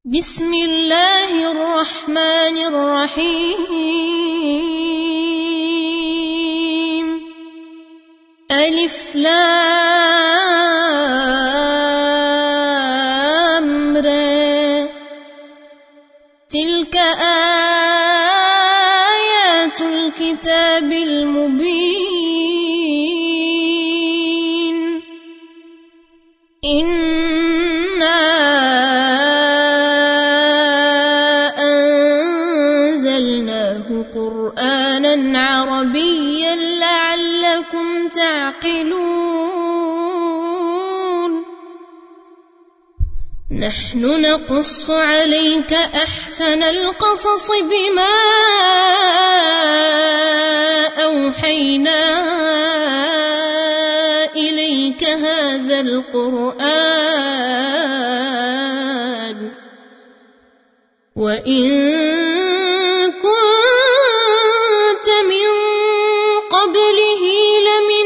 بسم الله الرحمن الرحيم ألف لام را تلك آيات الكتاب المبين إنا أنزلناه قرآنا عربيا لعلكم تعقلون نحن نقص عليك أحسن القصص بما أوحينا إليك هذا القرآن وإن كنت من قبله لمن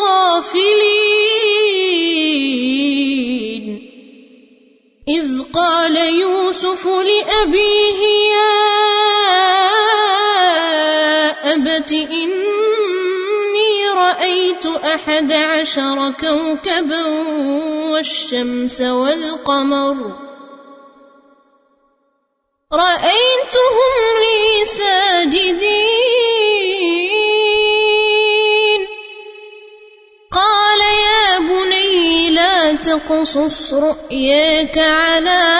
الغافلين إذ قال يوسف لأبيه يا أبت إني رأيت 11 كوكبا والشمس والقمر رأيتهم لي ساجدين قال يا بني لا تقصص رؤياك على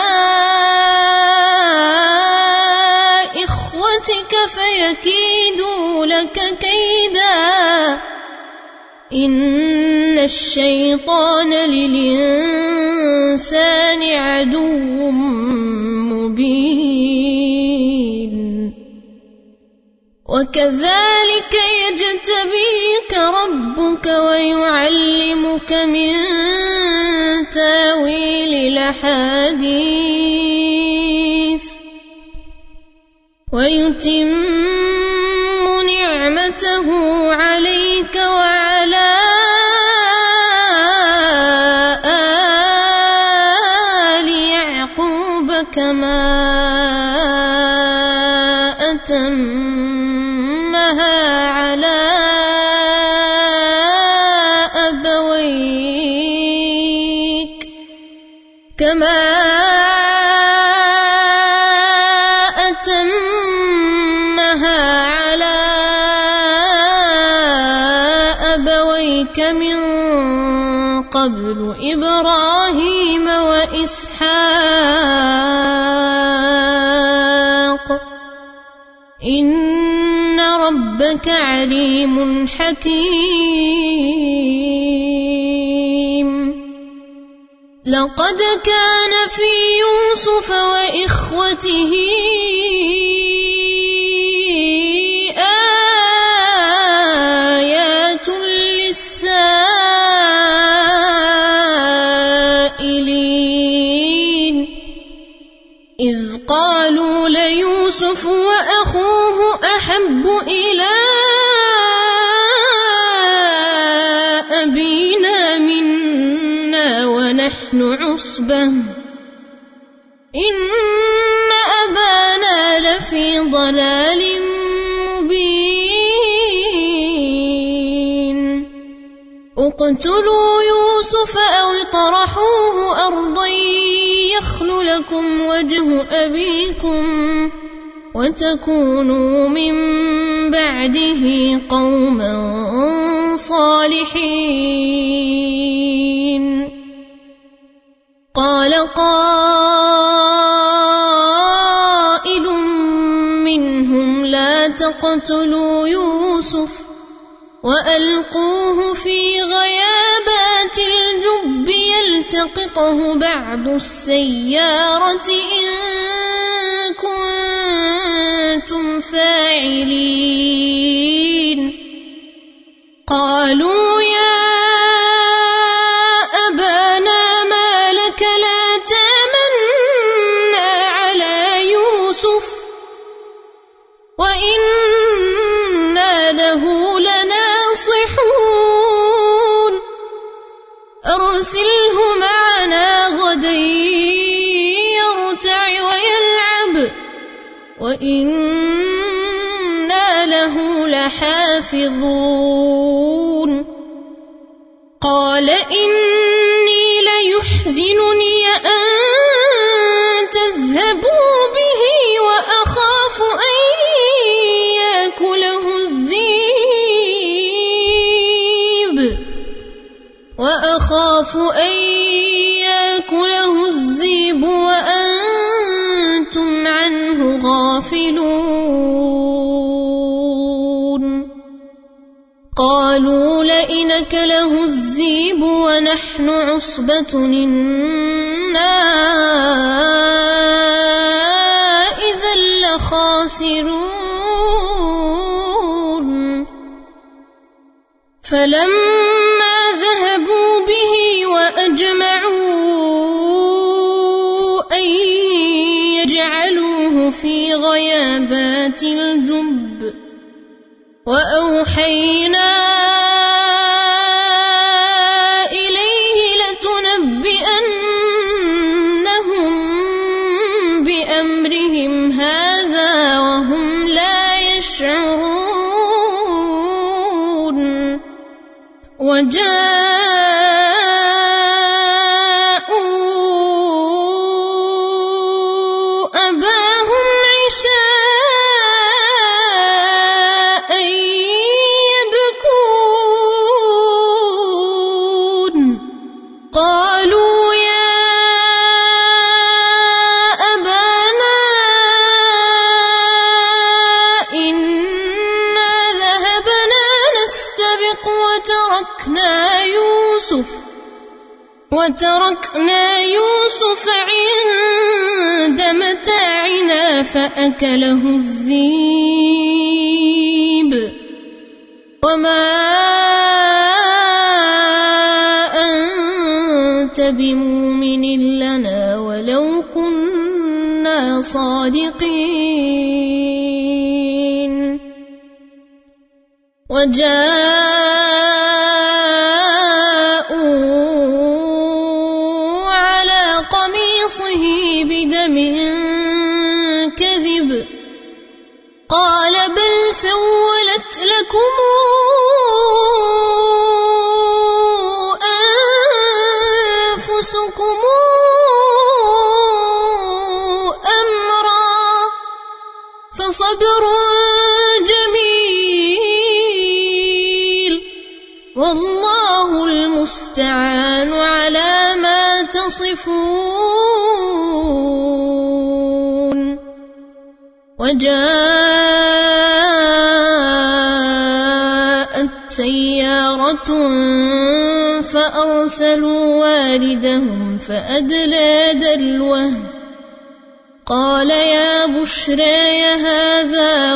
إخوتك فيكيدوا لك كيدا إن الشيطان للإنسان عدو مبين وكذلك يجتبيك ربك ويعلمك من تاويل الأحاديث ويتم نعمته عليك وعلى آل يعقوب كما أتمها على أبويك من قبل إبراهيم وإسحاق إن ربك عليم حكيم لقد كان في يوسف وإخوته آيات للسائلين إذ قالوا ليوسف وأخوه أحب إلى أبينا منا ونحن عصبة إن أبانا لفي ضلال مبين اقتلوا يوسف أو اطرحوه أرضا يخل لكم وجه أبيكم وتكونوا من بعده قوما صالحين قال قائل منهم لا تقتلوا يوسف وألقوه في غيابات الجب يلتقطه بعض السيارة إن كنتم فاعلين قالوا يا أبانا ما لك لا تامنا على يوسف وإنا له لناصحون أرسله معنا غدا يرتع ويلعب وإنا له لحافظون قال إني ليحزنني أن تذهبوا به وأخاف أن يأكله الذئب وأنتم عنه غافلون قالوا لئن أكله الذئب ونحن عصبة إنا إذا لخاسرون فلما ذهبوا به وأجمعوا أن يجعلوه في غيابات الجب وأوحينا إليه لتنبئنهم بأمرهم هذا وهم لا يشعرون وجاءوا أباهم عشاء يبكون قالوا يا أبانا إنا ذهبنا نستبق وتركنا يوسف عند متاعنا فأكله الذئب وما أنت بمؤمن لنا ولو كنا صادقين بدم كذب قال بل سولت لكم أنفسكم أمرا فصبر جميل والله المستعان على ما تصفون وجاءت سيارة فأرسلوا واردهم فأدلى دلوه قال يا بشرى هذا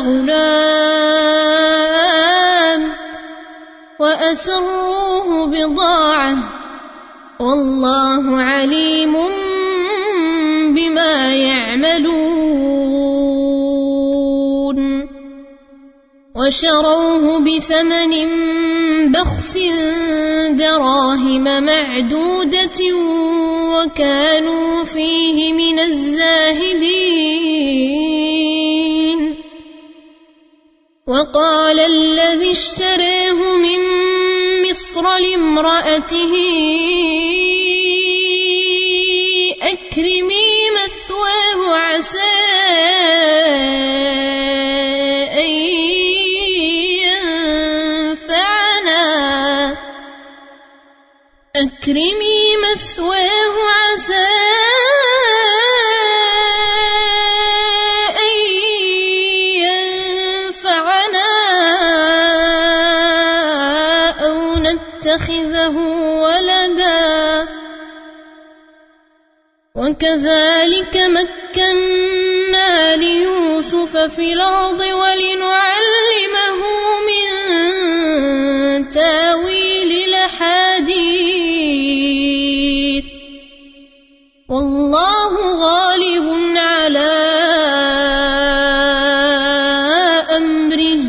غلام وأسروه بضاعة والله عليم بما يعملون وشروه بثمن بخس دراهم معدودة وكانوا فيه من الزاهدين وقال الذي اشتراه من مصر لامرأته أكرمي مثواه عسى أن ينفعنا أو نتخذه ولدا وكذلك مكنا ليوسف في الأرض ولنعلمه من تاويل الأحاديث والله غالب على أمره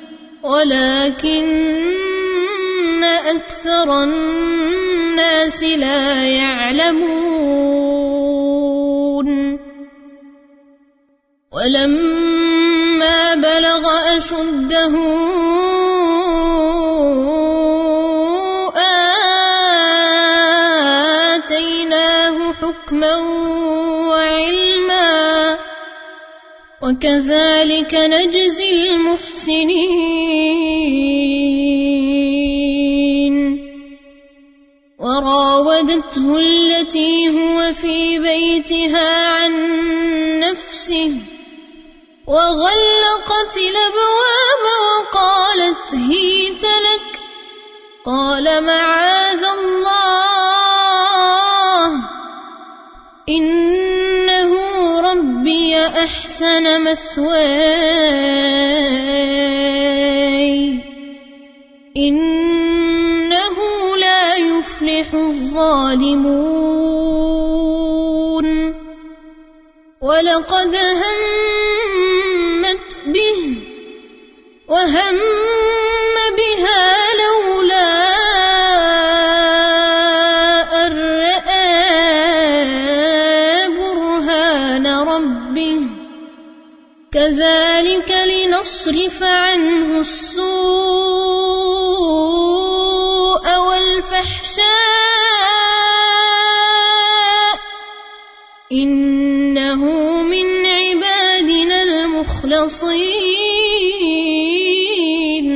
ولكن أكثر الناس لا يعلمون ولما بلغ أشده آتيناه حكما وعلما وكذلك نجزي المحسنين. وراودته التي هو في بيتها عن نفسه وغلقت الأبواب وقالت هيت لك قال معاذ الله إنه ربي أحسن مثواي إنه لا يفلح الظالمون. ولقد همت به وهم بها لولا أن رأى برهان ربه كذلك لنصرف عنه السوء والفحشاء إنه من عبادنا المخلصين.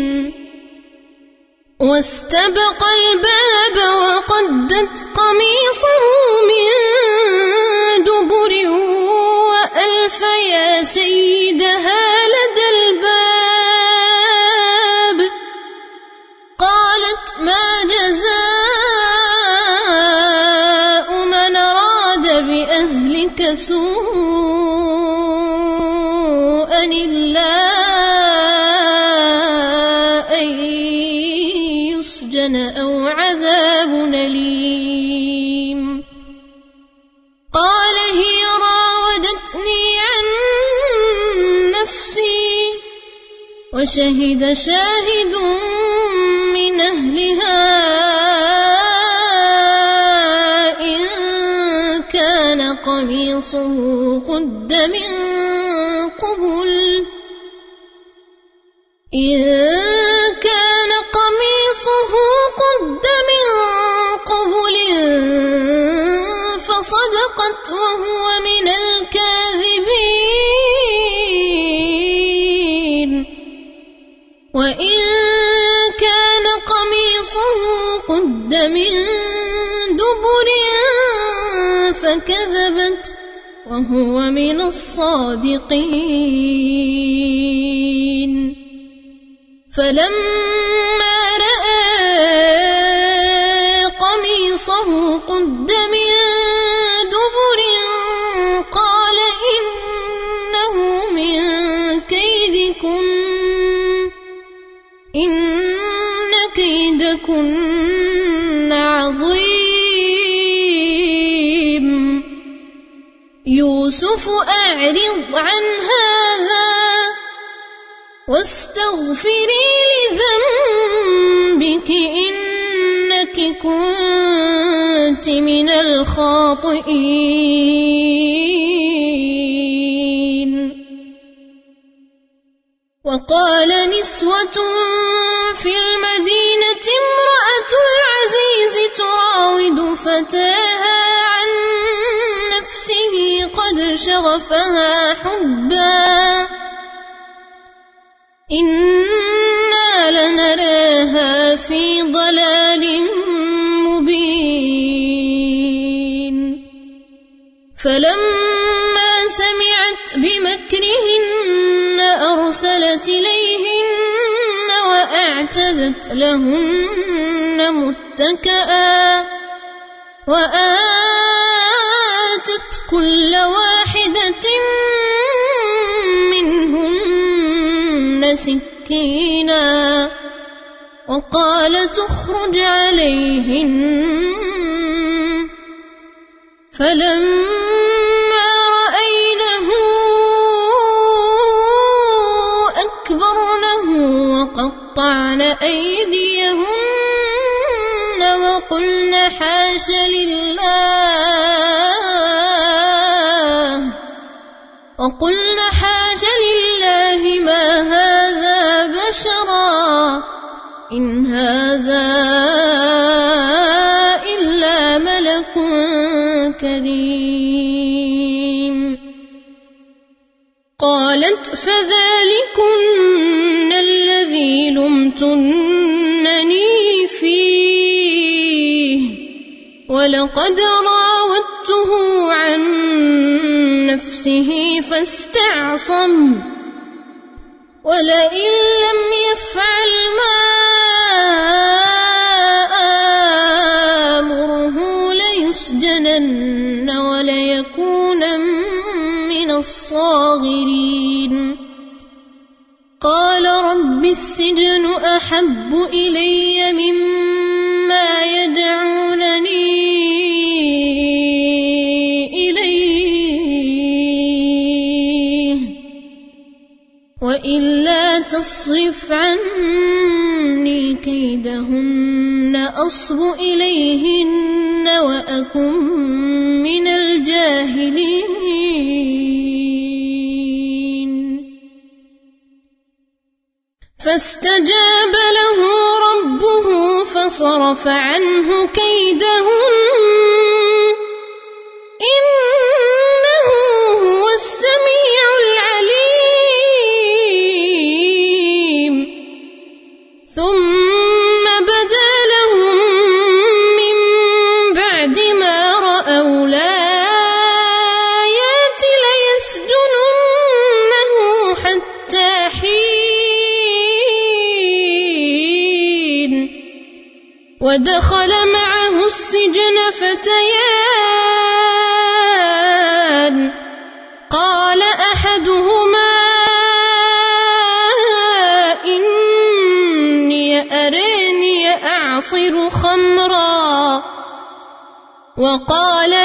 واستبق الباب وقدت قميصه من دبر وألف يا سيدها لدى الباب قالت ما جزاء من أراد بأهلك سوءا إلا أن يسجن أو عذاب أليم. قال هي راودتني عن نفسي وشهد شاهد من أهلها إن كان قميصه قد من قبل فصدقت وهو من الكاذبين. وإن كان قميصه قد من دبر فكذبت وهو من الصادقين. فلما رأى قميصه قد من دبر قال إنه من كيدكن إن كيدكن عظيم. يوسف أعرض عن هذا واستغفري لذنبك إنك كنت من الخاطئين. وقال نسوة في المدينة امرأة العزيز تراود فتاها عن نفسه قد شغفها حبا إنا لنراها في ضلال مبين. فلما سمعت بمكرهن أرسلت إليهن وأعتدت لهن متكئا وآتت كل واحدة منهن سكينا وقالت اخرج عليهن. فلما رأينه أكبرنه وقطعن أيديهن وقلن حاش لله وقلنا حاج لله ما هذا بشرا إن هذا إلا ملك كريم قالت فذلكن الذي لمتنني فيه ولقد راودته عن نفسه فاستعصم ولئن لم يفعل ما آمره ليسجنن وليكونا من الصاغرين قال رب السجن أحب إلي مما يدعونني إليه وإلا تصرف عني كيدهن أصب إليهن وأكن من الجاهلين فاستجاب له ربه فصرف عنه كيدهن إنه هو السميع العليم ثم بدا لهم من بعد ما رأوا الآيات ليسجننه حتى حين ودخل معه السجن فتيان قال أحدهما إني أراني أعصر خمرا وقال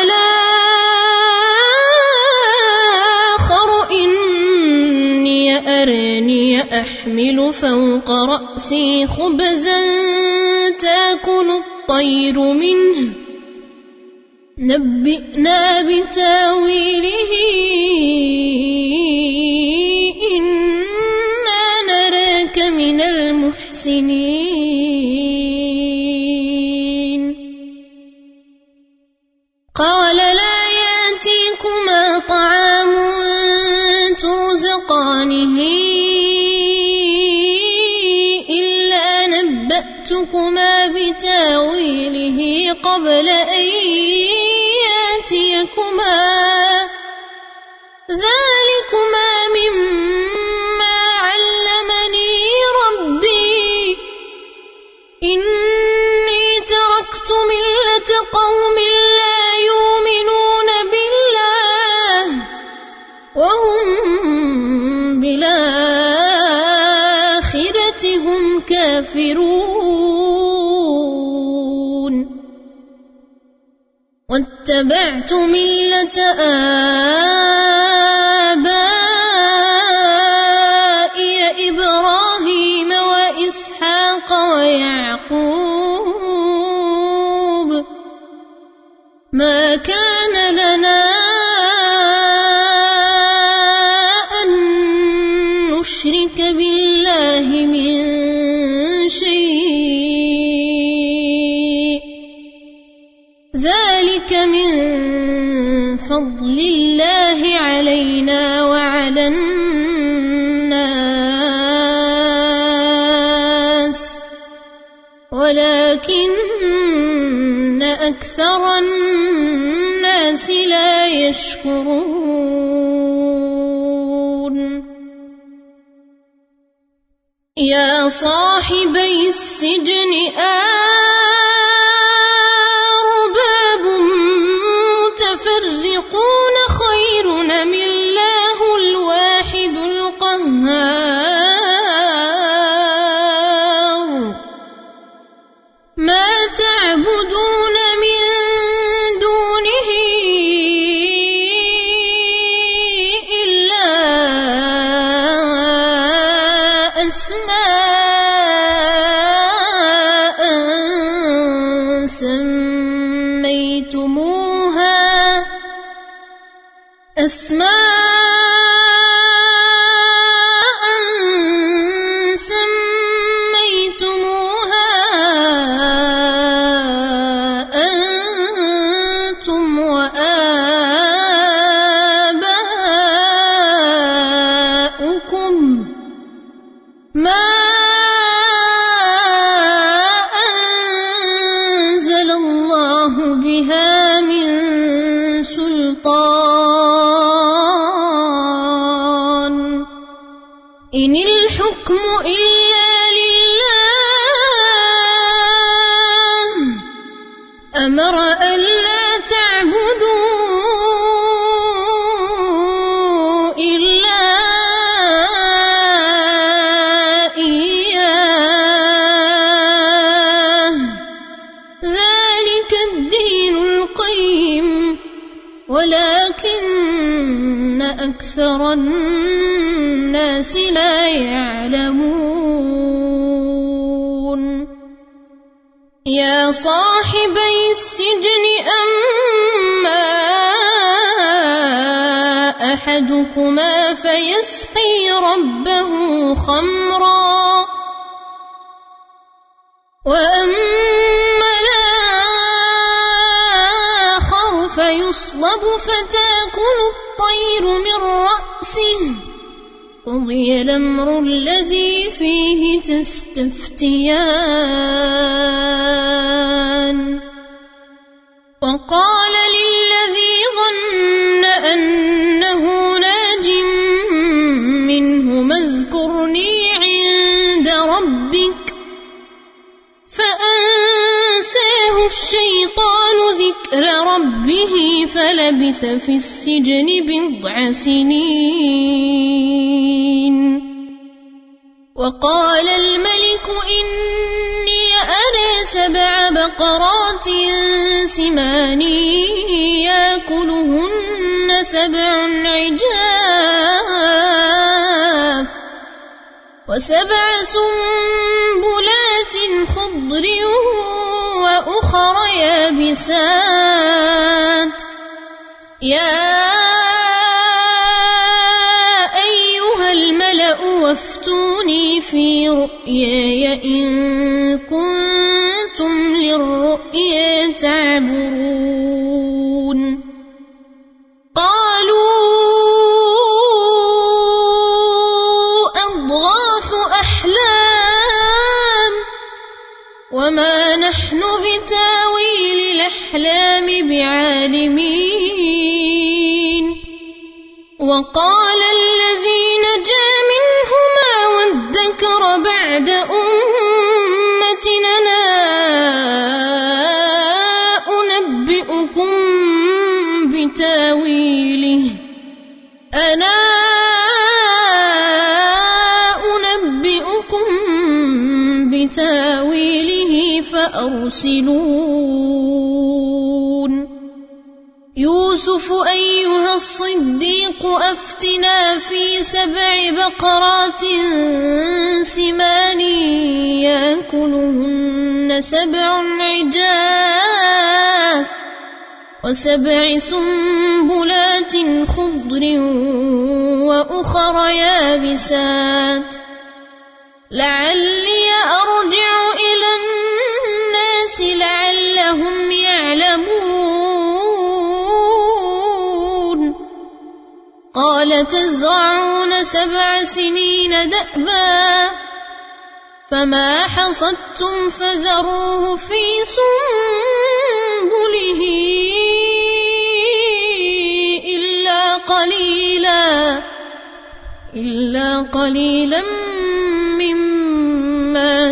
الآخر إني أراني أحمل فوق رأسي خبزا تأكل الطير منه نبئنا بتاويله إنا نراك من المحسنين قال لا يأتيكما طعام ترزقانه إلا نبأتكما بتاويله قبل أن يأتيكما ذلكما مما علمني ربي إني تركت ملة قوم لا يؤمنون بالله وهم بالآخرة هم كافرون واتبعت ملة آبائي إبراهيم وإسحاق ويعقوب ما كان لنا أن نشرك بالله من شيء ذلك من فضل الله علينا وعلى الناس ولكن أكثر الناس لا يشكرون يا صاحبي السجن أرباب متفرقون خير أم الله الواحد القهار ما تعبدون من دونه إلا أسماء سميتموها الحكم إلا لله أمر ألا تعبدوا إلا إياه ذلك الدين القيم ولكن أكثر الناس لا يعلمون يا صاحبي السجن أما أحدكما فيسقي ربه خمرا وأما الآخر فيصلب فتأكل الطير من رأسه قضي الأمر الذي فيه تستفتيان وقال للذي ظن أنه ناج منهما اذكرني عند ربك فأنساه الشيطان ذكر ربه فلبث في السجن بضع سنين وقال الملك إني أرى 7 بقرات سمان يأكلهن 7 عجاف و7 سنبلات خضر وأخر يابسات يا أيها الملأ وافتوني في رؤياي إن كنتم للرؤيا تعبرون قالوا أضغاث أحلام وما نحن بتاويل الأحلام بعالمين وقال الذي نجا منهما وادكر بعد أمتنا أنبئكم بتاويله فأرسلون يوسف أيها الصديق أفتنا في 7 بقرات سمان يأكلهن 7 عجاف و7 سنبلات خضر وأخر يابسات لعلي أرجع إلى الناس لعلهم يعلمون قال تزرعون 7 سنين دأبا فما حصدتم فذروه في سنبله إلا قليلا مما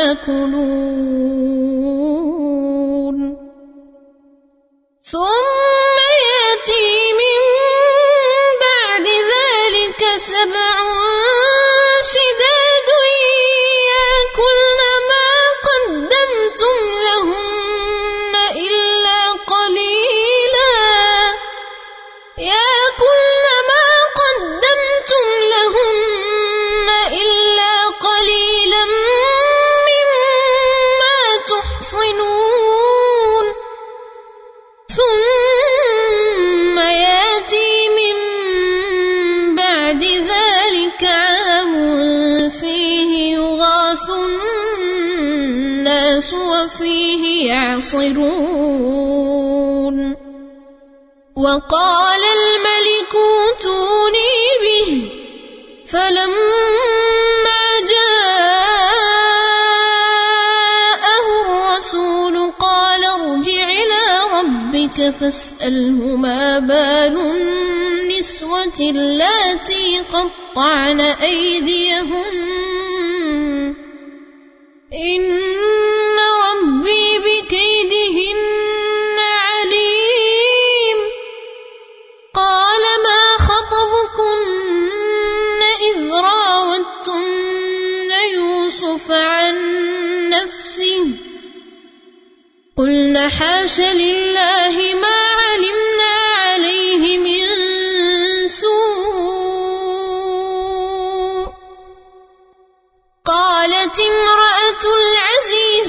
تأكلون ثم يأتي من بعد ذلك 7 شداد يأكلن ما قدمتم لهن إلا قليلا مما تحصنون ثم يأتي من بعد ذلك عام فيه يغاث الناس وفيه يعصرون وقال الملك ائتوني به فلما جاءه الرسول قال ارجع إلى ربك فاسأله ما بال النسوة النسوة اللاتي قطعن أيديهن إن ربي بكيدهن عليم قال ما خطبكن إذ راوتن يوسف عن نفسه قلن حاش لله ما علمنا عليه من سوء قالت امرأة العزيز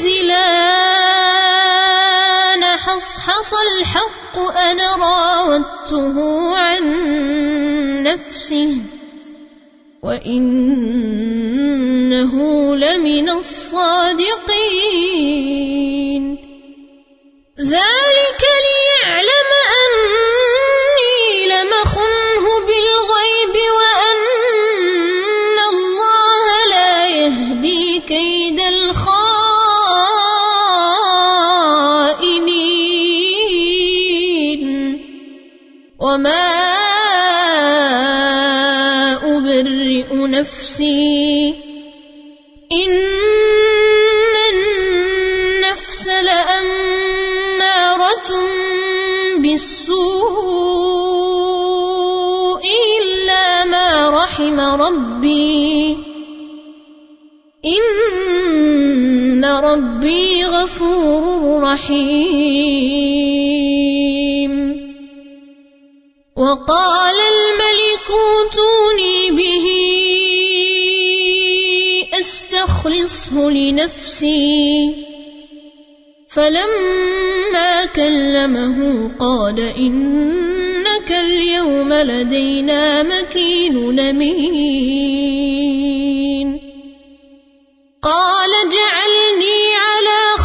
الآن حصحص الحق أنا راودته عن نفسه وإنه لمن الصادقين ذلك ليعلم أني لم أخنه بالغيب وأن الله لا يهدي كيد الخائنين وما أبرئ نفسي إن النفس لأمارة بالسوء إلا ما رحم ربي إن ربي غفور رحيم وقال الملك اوتوني به أستخلصه لنفسي فلما كلمه قال إنك اليوم لدينا مكين أمين قال اجعلني على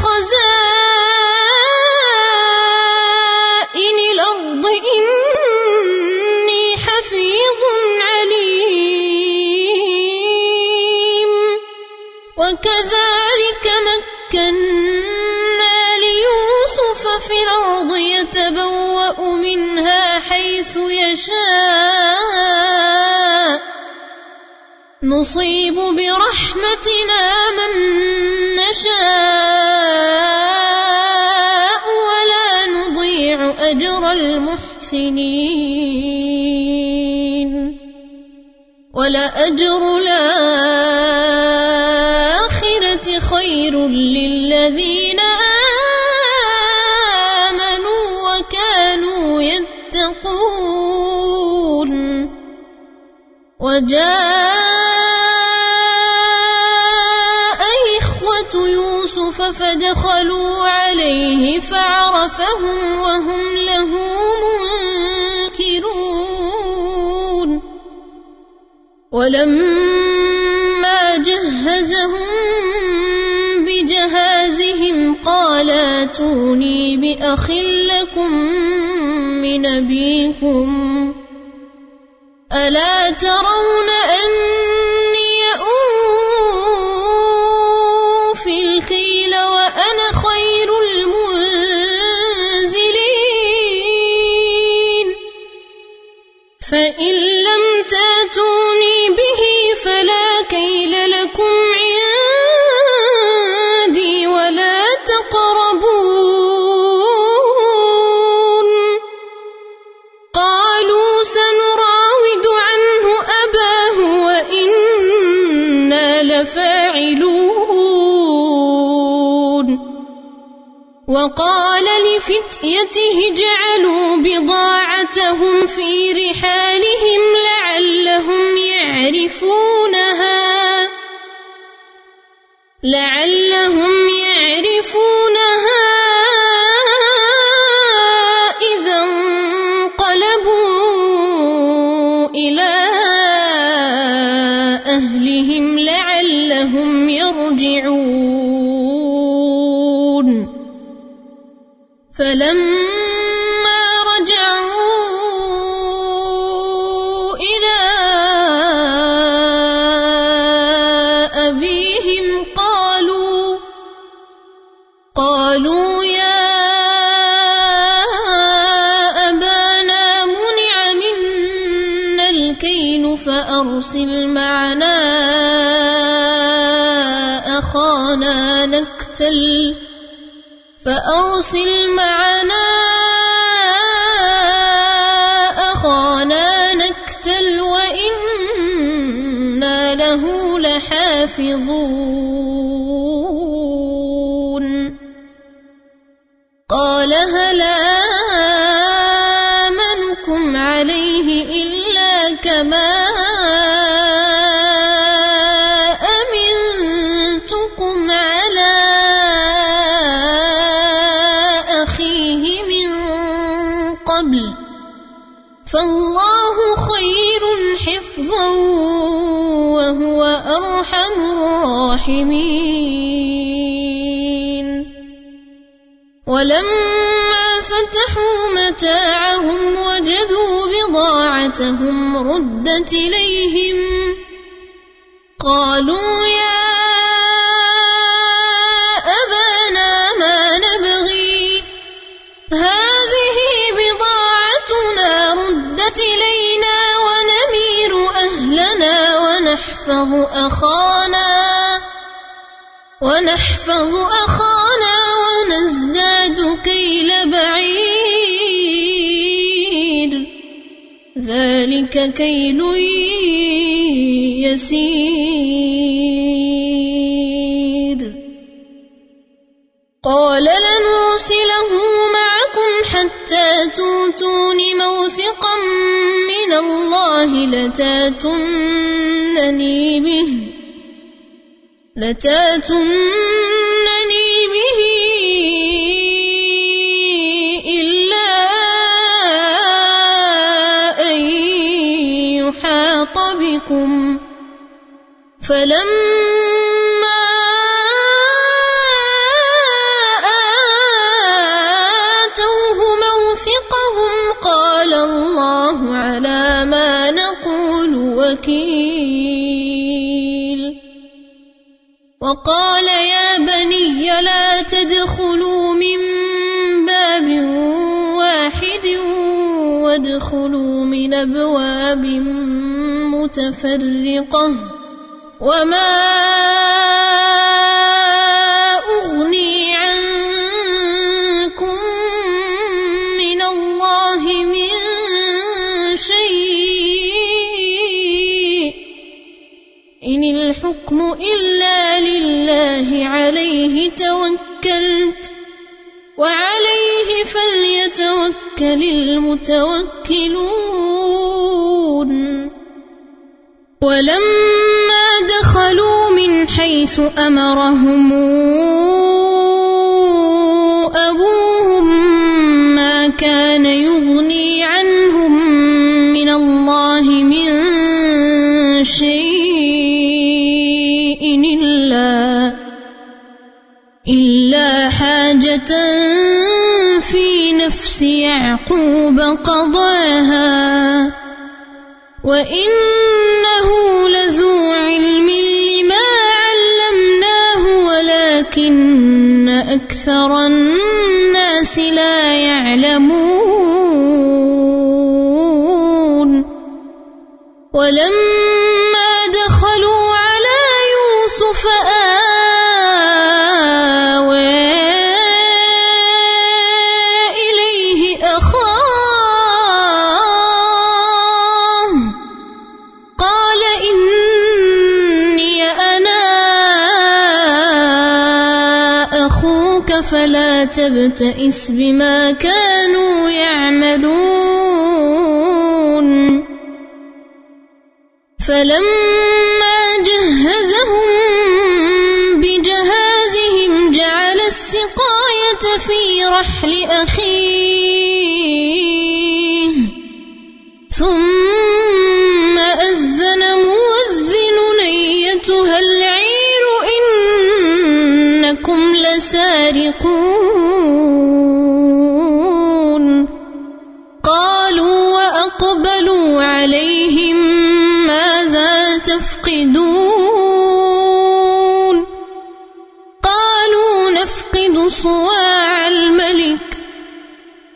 خزائن الأرض إني حفيظ عليم وكذلك مكنا ليوسف في الأرض يتبوأ منها حيث يشاء نصيب برحمتنا من نشاء ولا نضيع أجر المحسنين ولأجر الآخرة خير للذين آمنوا وكانوا يتقون وجاء إخوة يوسف فدخلوا عليه فعرفهم وهم له منكرون ولما جهزهم بجهازهم قال ائتوني بأخ لكم من أبيكم ألا ترون أني أوفي الكيل وأنا خير المنزلين فإن لم تأتوني به فلا كيل لكم عندي ولا تقربون قالوا سنراود عنه أباه وإنا لفاعلون وقال لفتيته اجعلوا بضاعتهم في رحالهم لعلهم يعرفونها إذا انقلبوا إلى أهلهم لعلهم يرجعون فلما رجعوا إلى أبيهم قالوا يا أبانا منع منا الكيل فأرسل معنا أخانا نكتل وإنا له لحافظون قال هل آمنكم عليه إلا كما أمنتكم على أخيه من قبل فالله خير حفظا وهو أرحم الراحمين ولما فتحوا متاعهم وجدوا بضاعتهم ردت إليهم قالوا يا أبانا ما نبغي هذه بضاعتنا ردت إلينا ونمير أهلنا ونحفظ أخانا ونزداد كيل بعير ذلك كيل يسير قال لنرسله معكم حتى توتون موثقا من الله لتاتونني به إلا أن يحاط بكم فلما آتوه موثقهم قال الله على ما نقول وكيل وقال يا بني لا تدخلوا من باب واحد وادخلوا من أبواب متفرقة وما أغني عنكم من الله من شيء إن الحكم إلا لله عليه توكلت وعليه فليتوكل المتوكلون ولما دخلوا من حيث أمرهم أبوهم ما كان يغني عنهم من الله من شيء إلا حاجة في نفس يعقوب قضاها وإنه لذو علم لما علمناه ولكن أكثر الناس لا يعلمون ولما دخلوا على يوسف فلا تبتئس بما كانوا يعملون فلما جهزهم بجهازهم جعل السقاية في رحل أخيه ثم أذن مؤذن أيتها العير إنكم لسارقون قالوا وأقبلوا عليهم ماذا تفقدون قالوا نفقد صواع الملك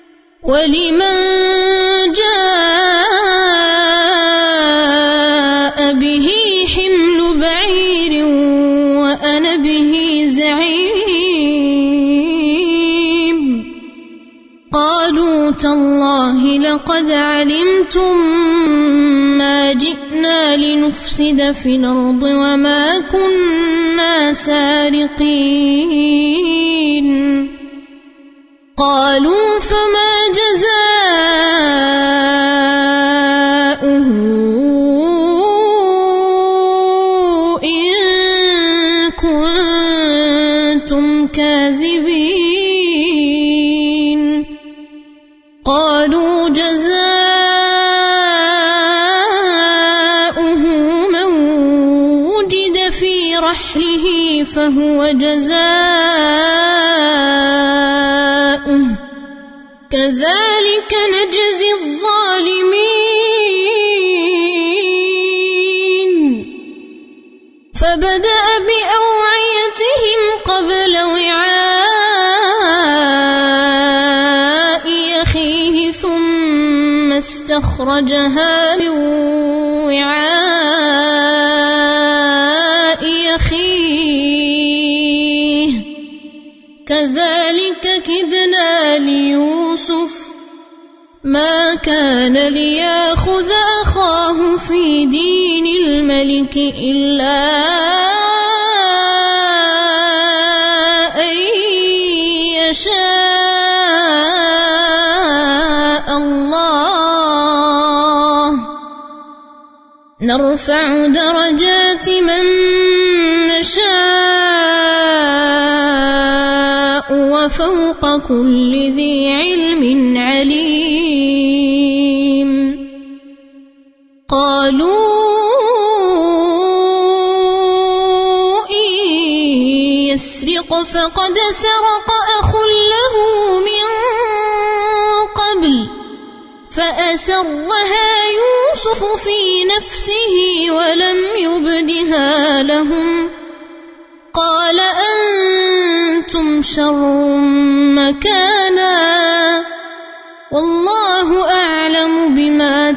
فعلتم ما جئنا لنفسد في الأرض وما كنا سارقين. قالوا فما جزاؤه إن كنتم كاذبين. قالوا جزاؤه من وجد في رحله فهو جزاؤه كذلك نجزي الظالمين. فبدأ بأوعيتهم قبل وعاء أخيه ثم استخرجها من وعاء أخيه كذلك كدنا ليوسف ما كان ليأخذ أخاه في دين الملك إلا أن يشاء الله نرفع درجات من نشاء وفوق كل ذي علم عليم. قالوا إن يسرق فقد سرق أخ له من قبل فأسرها يوسف في نفسه ولم يبدها لهم قال أنتم شر مكانا والله أعلم بما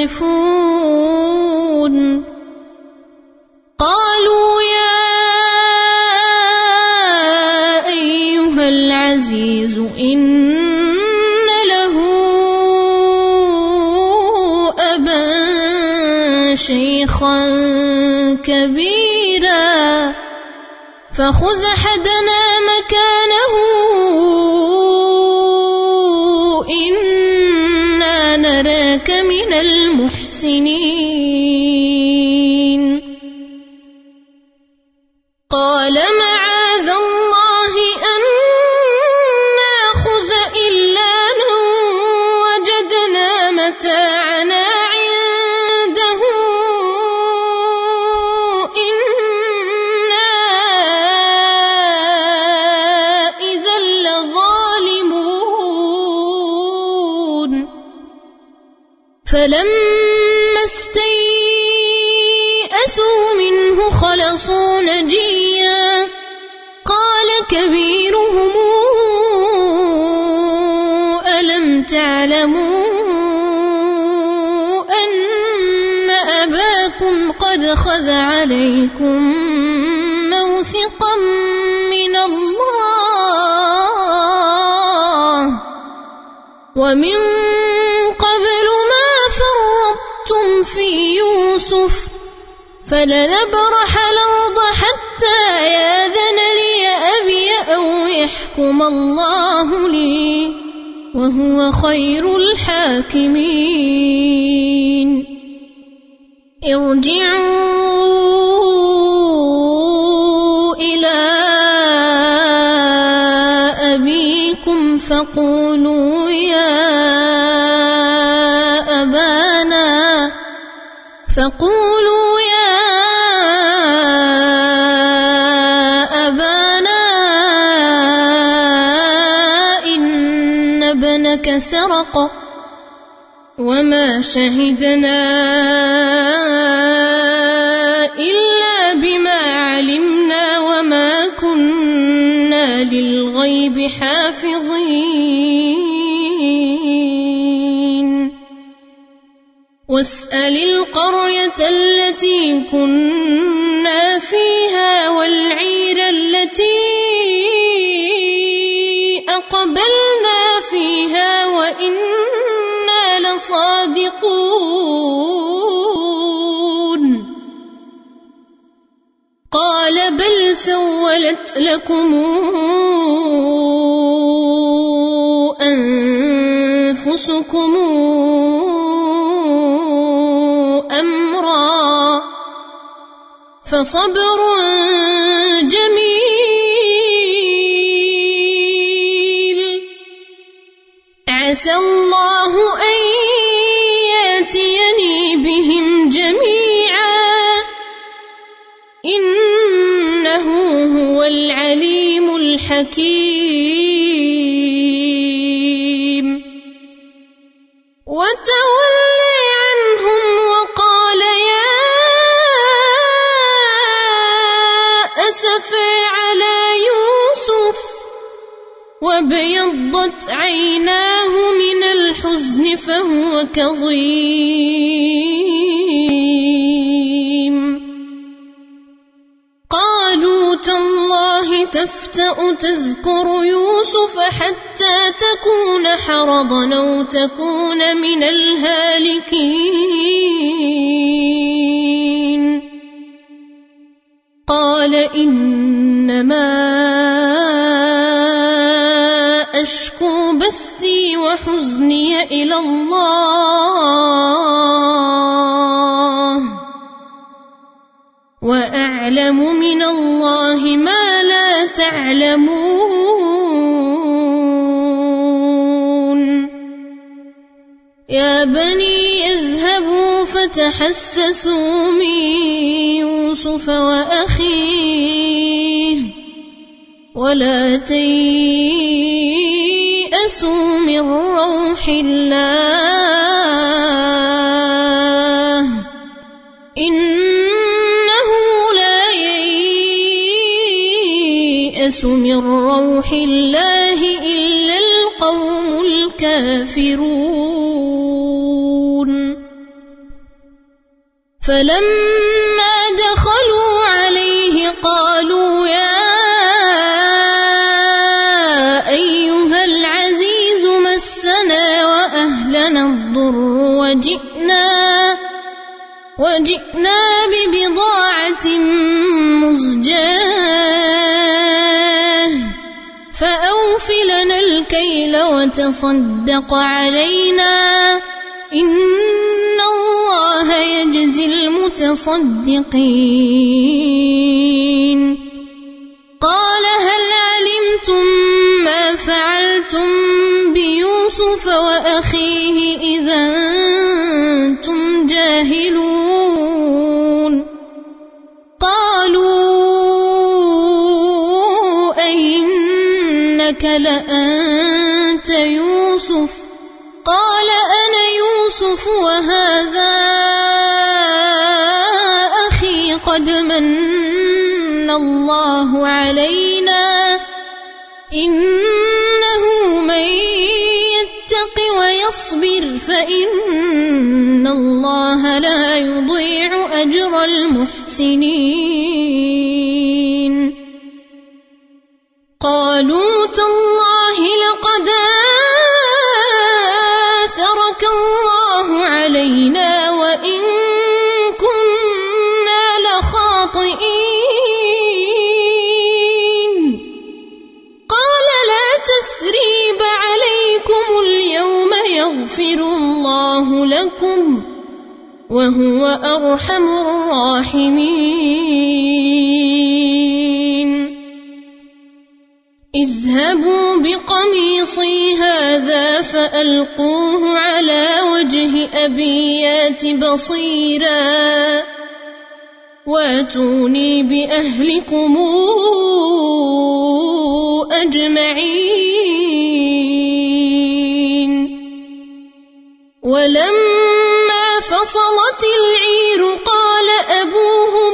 تصفون. قالوا يا أيها العزيز إن له أبا شيخا كبيرا فخذ أحدنا مكانه إنا نراك من المحسنين. قال معاذ الله أن نأخذ إلا من وجدنا متاعنا عنده إنا إذا لظالمون. فلما استيئسوا منه خلصوا نجيا قال كبيرهم ألم تعلموا أن أباكم قد خذ عليكم موثقا من الله ومن قبل ما فرطتم في يوسف فلنبرح الأرض حتى يأذن لي أبي أو يحكم الله لي وهو خير الحاكمين. ارجعوا إلى أبيكم فقولوا يا أبانا إن ابنك سرق وما شهدنا إلا بما علمنا وما كنا للغيب حافظين. واسأل القرية التي كنا فيها والعير التي أقبلنا فيها وإنا لصادقون قال بل سولت لكم أنفسكم أمرا فصبر جميل عسى الله أن يأتيني بهم جميعا إنه هو العليم الحكيم وتولى عنهم وقال يا أسفى على يوسف وابيضت عيناه من الحزن فهو كظيم قالوا تالله تفتأ تذكر يوسف حتى تكون حرضا أو تكون من الهالكين قال إنما أشكو بثي وحزني إلى الله وأعلم من الله ما لا تعلمون يا بني اذهبوا فتحسسوا من يوسف وأخيه ولا تيأسوا من روح الله إنه لا ييأس من روح الله إلا القوم الكافرون فلما دخلوا عليه قالوا يا أيها العزيز مسنا وأهلنا الضر وجئنا ببضاعة مزجاة فأوف لنا الكيل وتصدق علينا إن الله يجزي المتصدقين قال هل علمتم ما فعلتم بيوسف وأخيه إذا أنتم جاهلون قالوا أئنك لأنت يوسف قال أنا يوسف وهذا أخي قد من الله علينا إنه من يتق ويصبر فإن الله لا يضيع أجر المحسنين قالوا تالله لقد آثرك الله علينا وإن كنا لخاطئين قال لا تثريب عليكم اليوم يغفر الله لكم وهو أرحم الراحمين اذهبوا بقميصي هذا فألقوه على وجه أبي يات بصيرا واتوني بأهلكم أجمعين ولما فصلت العير قال أبوهم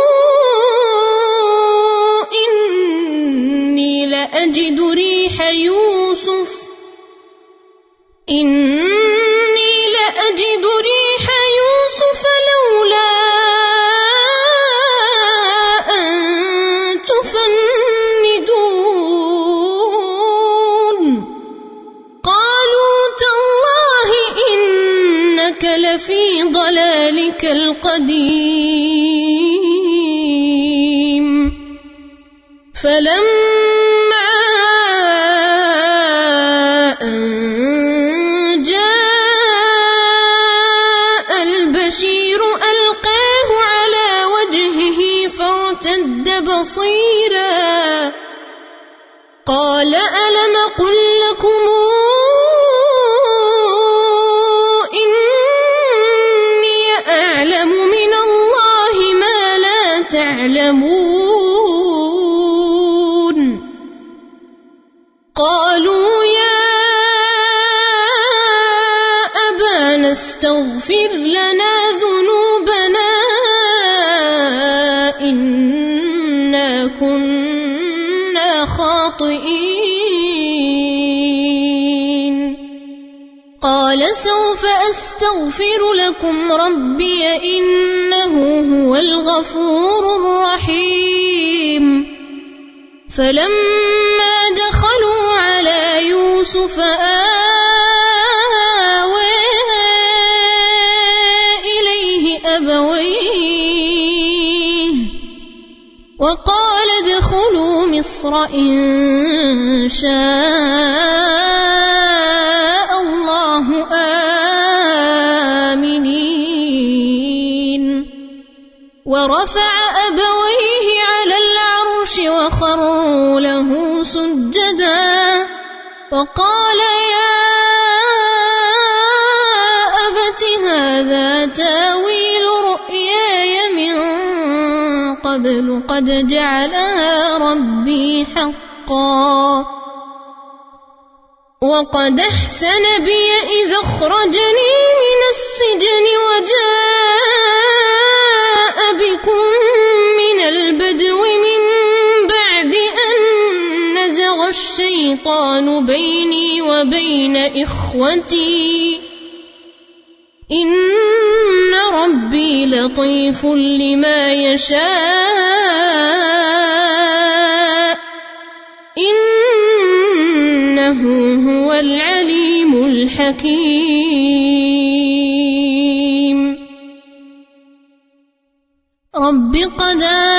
إني لأجد ريح يوسف لولا أن تفندون قالوا تالله إن القديم فلما أن جاء البشير ألقاه على وجهه فارتد بصيرا قال ألم قل لكم إني أعلم من الله ما لا تعلمون قالوا يا أبانا استغفر لنا ذنوبنا إنا كنا خاطئين قال سوف أستغفر لكم ربي إنه هو الغفور الرحيم فلما دخلوا على يوسف آوى إليه أبويه وقال ادخلوا مصر إن شاء الله آمنين ورفع أبويه على العرش وخروا له سجدا وقال يا أبت هذا تاويل رؤياي من قبل قد جعلها ربي حقا وقد أحسن بي إذ أخرجني من السجن وجاء بكم من البدو من بعد أن نزغ الشيطان بيني وبين إخوتي إن ربي لطيف لما يشاء إنه هو العليم الحكيم رب قد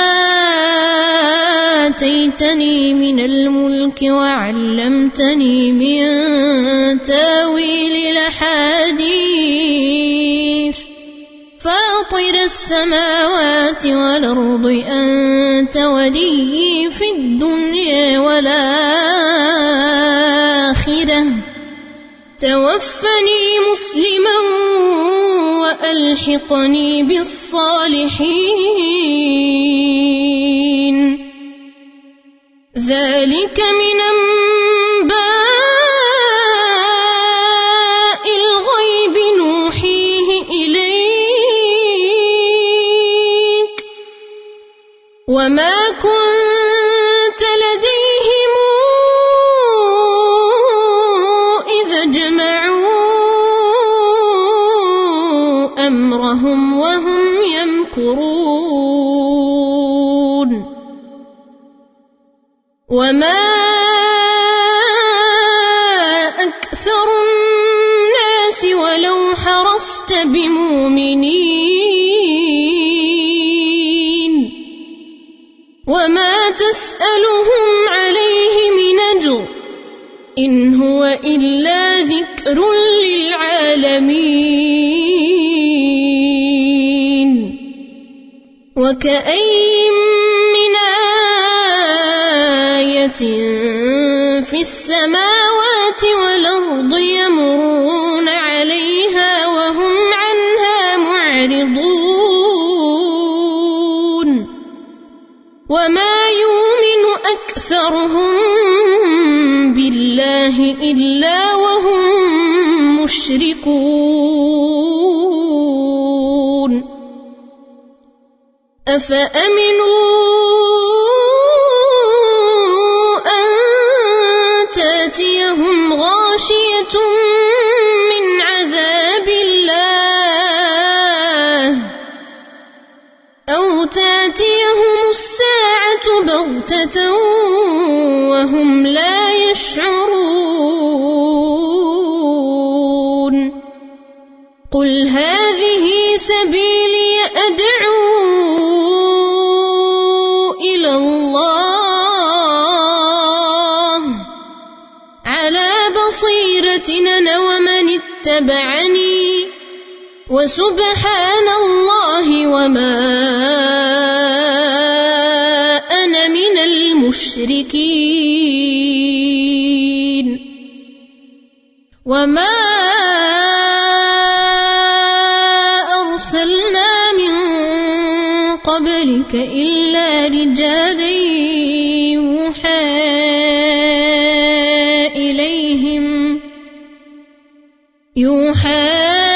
آتيتني من الملك وعلمتني من تاويل الأحاديث فاطر السماوات والأرض أنت ولي في الدنيا والآخرة توفني مسلما وألحقني بالصالحين ذلك من أنباء الغيب نوحيه إليك وما كنت لديهم إذا اجمعوا أمرهم وهم يمكرون وما أكثر الناس ولو حرصت بمؤمنين وما تسألهم عليه من أجر إن هو إلا ذكر للعالمين وكأين من آية في السماوات والأرض يمرون عليها وهم عنها معرضون وما يؤمن أكثرهم بالله إلا وهم مشركون أفأمنوا أن تأتيهم غاشية من عذاب الله أو تأتيهم الساعة بغتة وهم لا يشعرون قل هذه سبيلي اتبعني وسبحان الله وما أنا من المشركين وما أرسلنا من قبلك إلا رجالا يوحى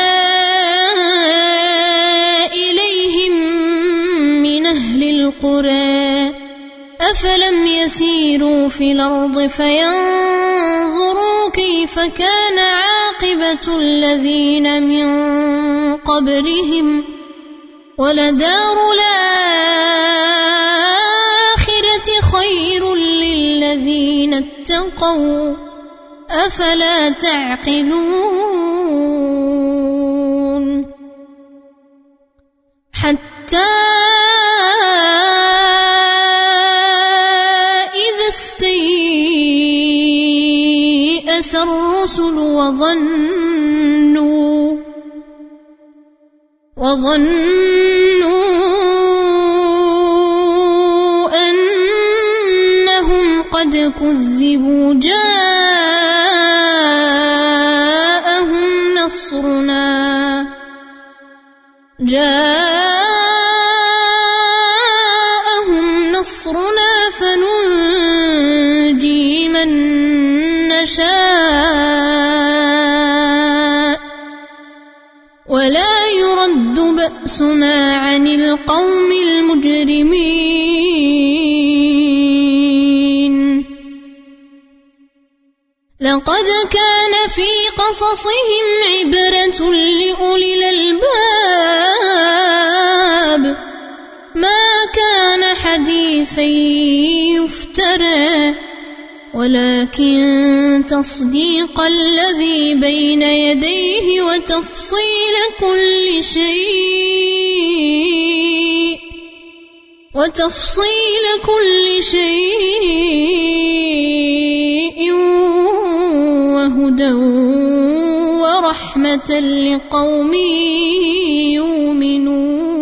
إليهم من أهل القرى أفلم يسيروا في الأرض فينظروا كيف كان عاقبة الذين من قبلهم ولدار الآخرة خير للذين اتقوا أفلا تعقلون حتى إذا استيأس الرسل وظنوا أنهم قد كذبوا جاءهم نصرنا فننجي من نشاء ولا يرد بأسنا عن القوم المجرمين لقد كان في قصصهم عبرة لأولي الألباب ما كان حديثا يفترى ولكن تصديق الذي بين يديه وتفصيل كل شيء وهدى ورحمة لقوم يؤمنون